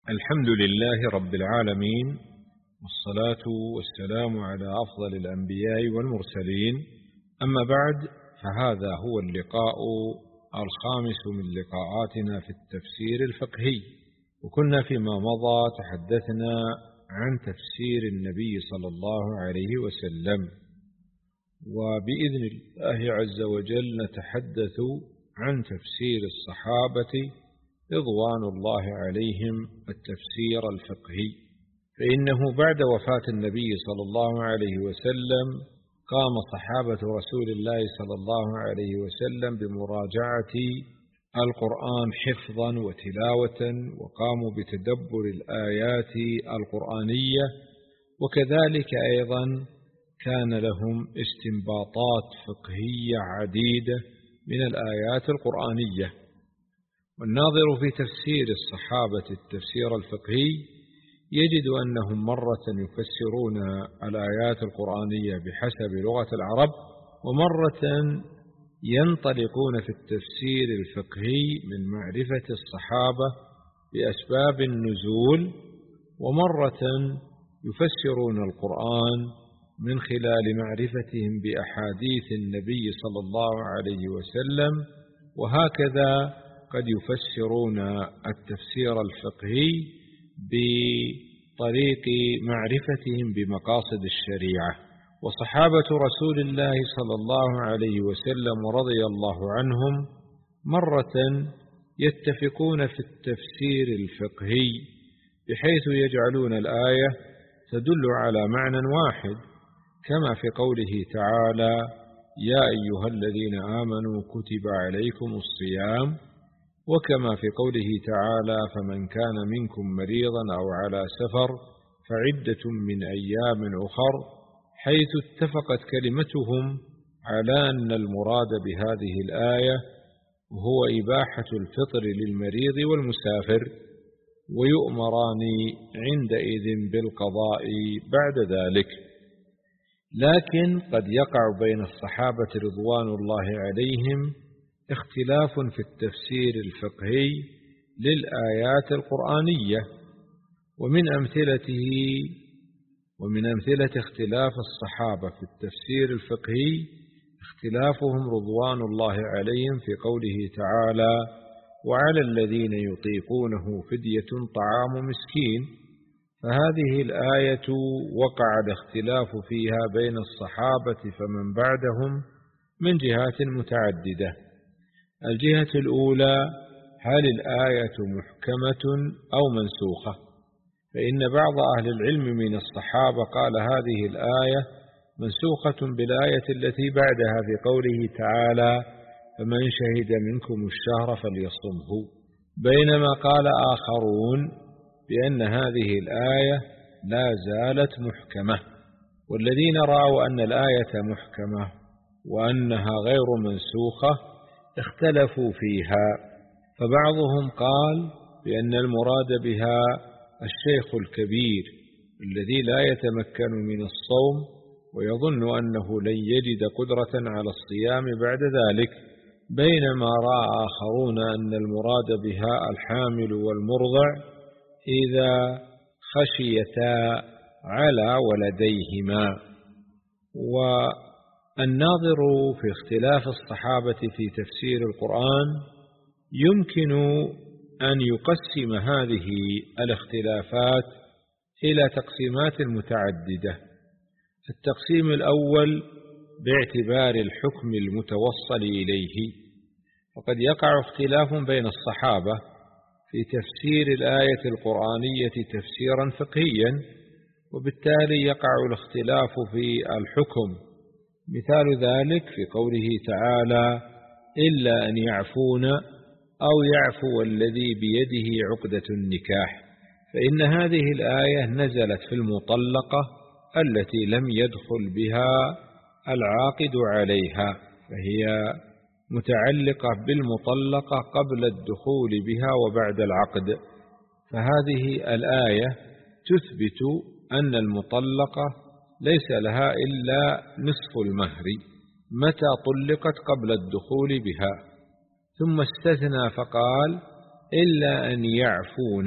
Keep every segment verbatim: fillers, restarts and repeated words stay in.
الحمد لله رب العالمين، والصلاة والسلام على أفضل الأنبياء والمرسلين. أما بعد، فهذا هو اللقاء الخامس من لقاءاتنا في التفسير الفقهي، وكنا فيما مضى تحدثنا عن تفسير النبي صلى الله عليه وسلم، وبإذن الله عز وجل نتحدث عن تفسير الصحابة رضوان الله عليهم التفسير الفقهي. فإنه بعد وفاة النبي صلى الله عليه وسلم قام صحابة رسول الله صلى الله عليه وسلم بمراجعة القرآن حفظا وتلاوة، وقاموا بتدبر الآيات القرآنية، وكذلك أيضا كان لهم استنباطات فقهية عديدة من الآيات القرآنية. والناظر في تفسير الصحابة التفسير الفقهي يجد أنهم مرة يفسرون الآيات القرآنية بحسب لغة العرب، ومرة ينطلقون في التفسير الفقهي من معرفة الصحابة بأسباب النزول، ومرة يفسرون القرآن من خلال معرفتهم بأحاديث النبي صلى الله عليه وسلم، وهكذا قد يفسرون التفسير الفقهي بطريق معرفتهم بمقاصد الشريعة. وصحابة رسول الله صلى الله عليه وسلم ورضي الله عنهم مرة يتفقون في التفسير الفقهي بحيث يجعلون الآية تدل على معنى واحد، كما في قوله تعالى: يا أيها الذين آمنوا كتب عليكم الصيام، وكما في قوله تعالى: فمن كان منكم مريضا أو على سفر فعدة من أيام أخر، حيث اتفقت كلمتهم على أن المراد بهذه الآية هو إباحة الفطر للمريض والمسافر، ويؤمران عندئذ بالقضاء بعد ذلك. لكن قد يقع بين الصحابة رضوان الله عليهم اختلاف في التفسير الفقهي للآيات القرآنية، ومن أمثلته ومن أمثلة اختلاف الصحابة في التفسير الفقهي اختلافهم رضوان الله عليهم في قوله تعالى: وعلى الذين يطيقونه فدية طعام مسكين. فهذه الآية وقع الاختلاف فيها بين الصحابة فمن بعدهم من جهات متعددة. الجهة الأولى: هل الآية محكمة أو منسوخة؟ فإن بعض أهل العلم من الصحابة قال هذه الآية منسوخة بالآية التي بعدها في قوله تعالى: فمن شهد منكم الشهر فليصمه، بينما قال آخرون بأن هذه الآية لا زالت محكمة. والذين رأوا أن الآية محكمة وأنها غير منسوخة اختلفوا فيها، فبعضهم قال بأن المراد بها الشيخ الكبير الذي لا يتمكن من الصوم ويظن أنه لن يجد قدرة على الصيام بعد ذلك، بينما رأى آخرون أن المراد بها الحامل والمرضع إذا خشيتا على ولديهما. والناظر في اختلاف الصحابة في تفسير القرآن يمكن أن يقسم هذه الاختلافات إلى تقسيمات متعددة. التقسيم الأول باعتبار الحكم المتوصل إليه، فقد يقع اختلاف بين الصحابة في تفسير الآية القرآنية تفسيرا فقهيا، وبالتالي يقع الاختلاف في الحكم. مثال ذلك في قوله تعالى: إلا أن يعفون أو يعفو الذي بيده عقدة النكاح. فإن هذه الآية نزلت في المطلقة التي لم يدخل بها العاقد عليها، فهي متعلقة بالمطلقة قبل الدخول بها وبعد العقد. فهذه الآية تثبت أن المطلقة ليس لها إلا نصف المهر متى طلقت قبل الدخول بها، ثم استثنى فقال: إلا أن يعفون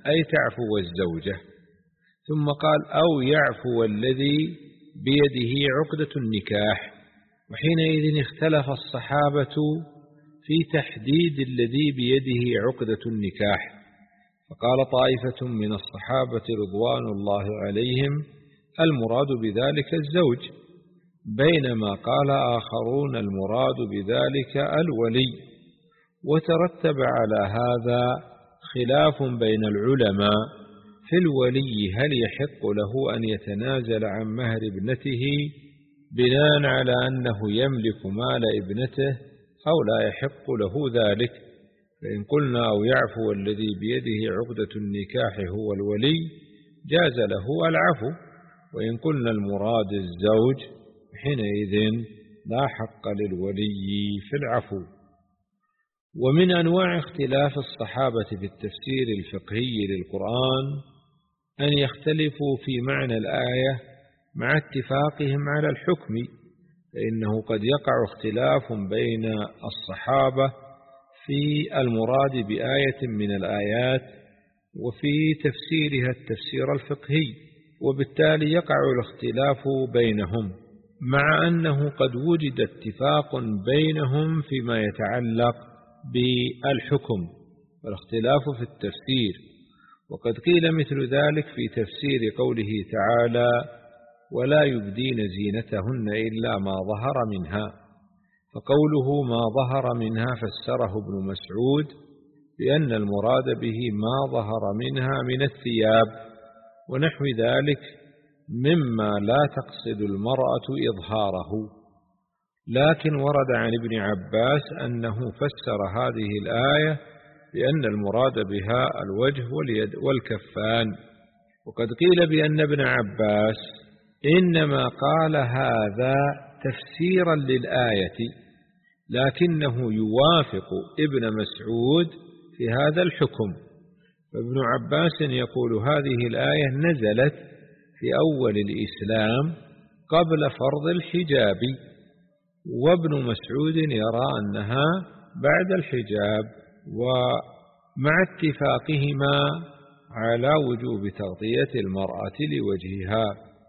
أي تعفو الزوجة. ثم قال أو يعفو الذي بيده عقدة النكاح. وحينئذ اختلف الصحابة في تحديد الذي بيده عقدة النكاح، فقال طائفة من الصحابة رضوان الله عليهم المراد بذلك الزوج، بينما قال آخرون المراد بذلك الولي. وترتب على هذا خلاف بين العلماء في الولي، هل يحق له أن يتنازل عن مهر ابنته بناء على أنه يملك مال ابنته أو لا يحق له ذلك. فإن قلنا أو يعفو الذي بيده عقدة النكاح هو الولي جاز له العفو، وإن قلنا المراد الزوج حينئذ لا حق للولي في العفو. ومن أنواع اختلاف الصحابة في التفسير الفقهي للقرآن أن يختلفوا في معنى الآية مع اتفاقهم على الحكم، فإنه قد يقع اختلاف بين الصحابة في المراد بآية من الآيات وفي تفسيرها التفسير الفقهي، وبالتالي يقع الاختلاف بينهم، مع أنه قد وجد اتفاق بينهم فيما يتعلق بالحكم والاختلاف في التفسير. وقد قيل مثل ذلك في تفسير قوله تعالى ولا يبدين زينتهن إلا ما ظهر منها، فقوله ما ظهر منها فسره ابن مسعود بأن المراد به ما ظهر منها من الثياب ونحو ذلك مما لا تقصد المرأة إظهاره. لكن ورد عن ابن عباس أنه فسر هذه الآية بأن المراد بها الوجه واليد والكفان. وقد قيل بأن ابن عباس إنما قال هذا تفسيرا للآية، لكنه يوافق ابن مسعود في هذا الحكم. فابن عباس يقول هذه الآية نزلت في أول الإسلام قبل فرض الحجاب، وابن مسعود يرى أنها بعد الحجاب، ومع اتفاقهما على وجوب تغطية المرأة لوجهها.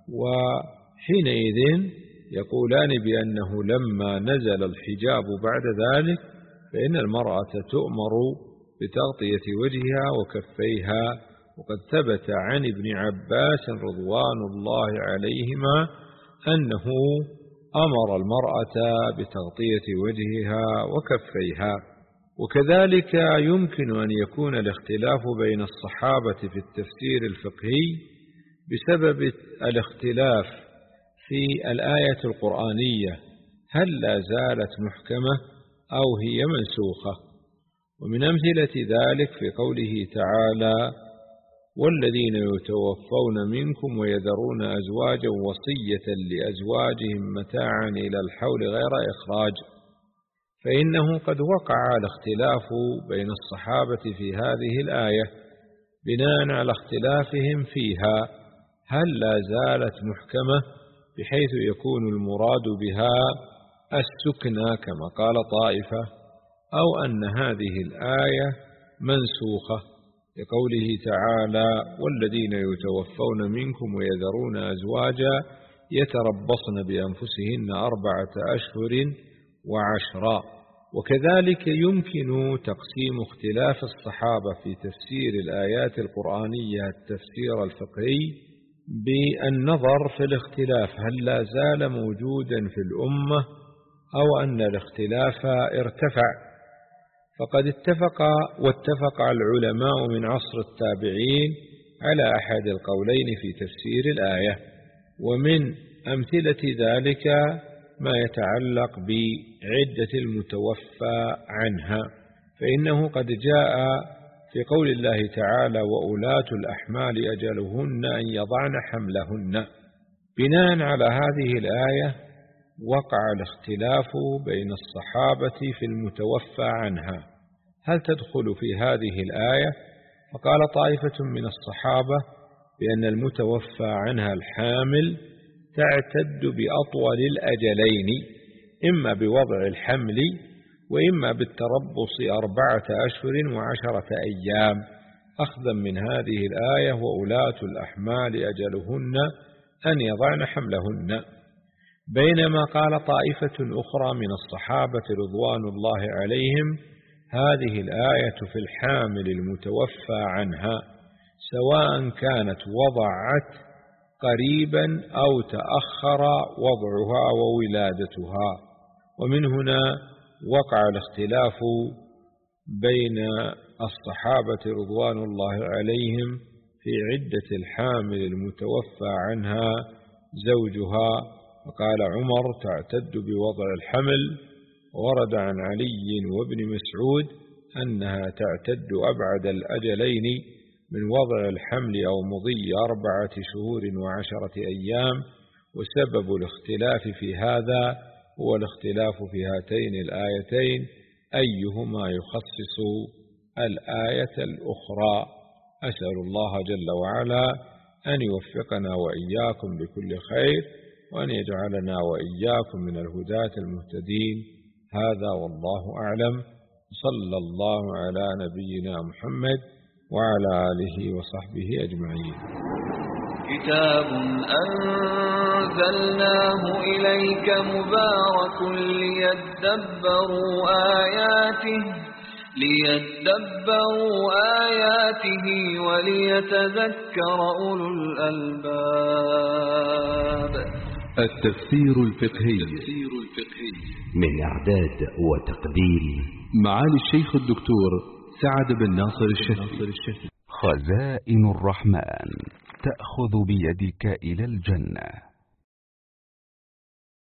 وحينئذ يقولان بأنه لما نزل الحجاب بعد ذلك فإن المرأة تؤمر بتغطية وجهها وكفيها. وقد ثبت عن ابن عباس رضوان الله عليهما أنه أمر المرأة بتغطية وجهها وكفيها. وكذلك يمكن أن يكون الاختلاف بين الصحابة في التفسير الفقهي بسبب الاختلاف في الآية القرآنية هل لا زالت محكمة أو هي منسوخة. ومن أمثلة ذلك في قوله تعالى والذين يتوفون منكم ويذرون أزواجا وصية لأزواجهم متاعا إلى الحول غير إخراج، فإنه قد وقع الاختلاف بين الصحابة في هذه الآية بناء على اختلافهم فيها هل لا زالت محكمة بحيث يكون المراد بها السكنى كما قال طائفة، أو أن هذه الآية منسوخة لقوله تعالى والذين يتوفون منكم ويذرون أزواجا يتربصن بأنفسهن أربعة أشهر وعشرا. وكذلك يمكن تقسيم اختلاف الصحابة في تفسير الآيات القرآنية التفسير الفقهي بالنظر في الاختلاف هل لا زال موجودا في الأمة أو أن الاختلاف ارتفع. فقد اتفق واتفق العلماء من عصر التابعين على أحد القولين في تفسير الآية. ومن أمثلة ذلك ما يتعلق بعدة المتوفى عنها، فإنه قد جاء في قول الله تعالى وأولاة الأحمال أجلهن أن يضعن حملهن. بناء على هذه الآية وقع الاختلاف بين الصحابة في المتوفى عنها هل تدخل في هذه الآية؟ فقال طائفة من الصحابة بأن المتوفى عنها الحامل تعتد بأطول الأجلين، إما بوضع الحمل وإما بالتربص أربعة أشهر وعشرة أيام، أخذا من هذه الآية وأولاة الأحمال أجلهن أن يضعن حملهن. بينما قال طائفة أخرى من الصحابة رضوان الله عليهم هذه الآية في الحامل المتوفى عنها سواء كانت وضعت قريبا أو تأخر وضعها وولادتها. ومن هنا وقع الاختلاف بين الصحابة رضوان الله عليهم في عدة الحامل المتوفى عنها زوجها، فقال عمر تعتد بوضع الحمل، ورد عن علي وابن مسعود أنها تعتد أبعد الأجلين من وضع الحمل أو مضي أربعة شهور وعشرة أيام. وسبب الاختلاف في هذا هو الاختلاف في هاتين الآيتين أيهما يخصص الآية الأخرى. أسأل الله جل وعلا أن يوفقنا وإياكم بكل خير، وأن يجعلنا وإياكم من الهداة المهتدين. هذا والله أعلم. صلى الله على نبينا محمد وعلى آله وصحبه أجمعين. كتاب أنزلناه إليك مبارك ليدبروا آياته ليدبروا آياته وليتذكر أولو الألباب. التفسير الفقهي من إعداد وتقديم معالي الشيخ الدكتور سعد بن ناصر الشهري. خزائن الرحمن تأخذ بيدك إلى الجنة.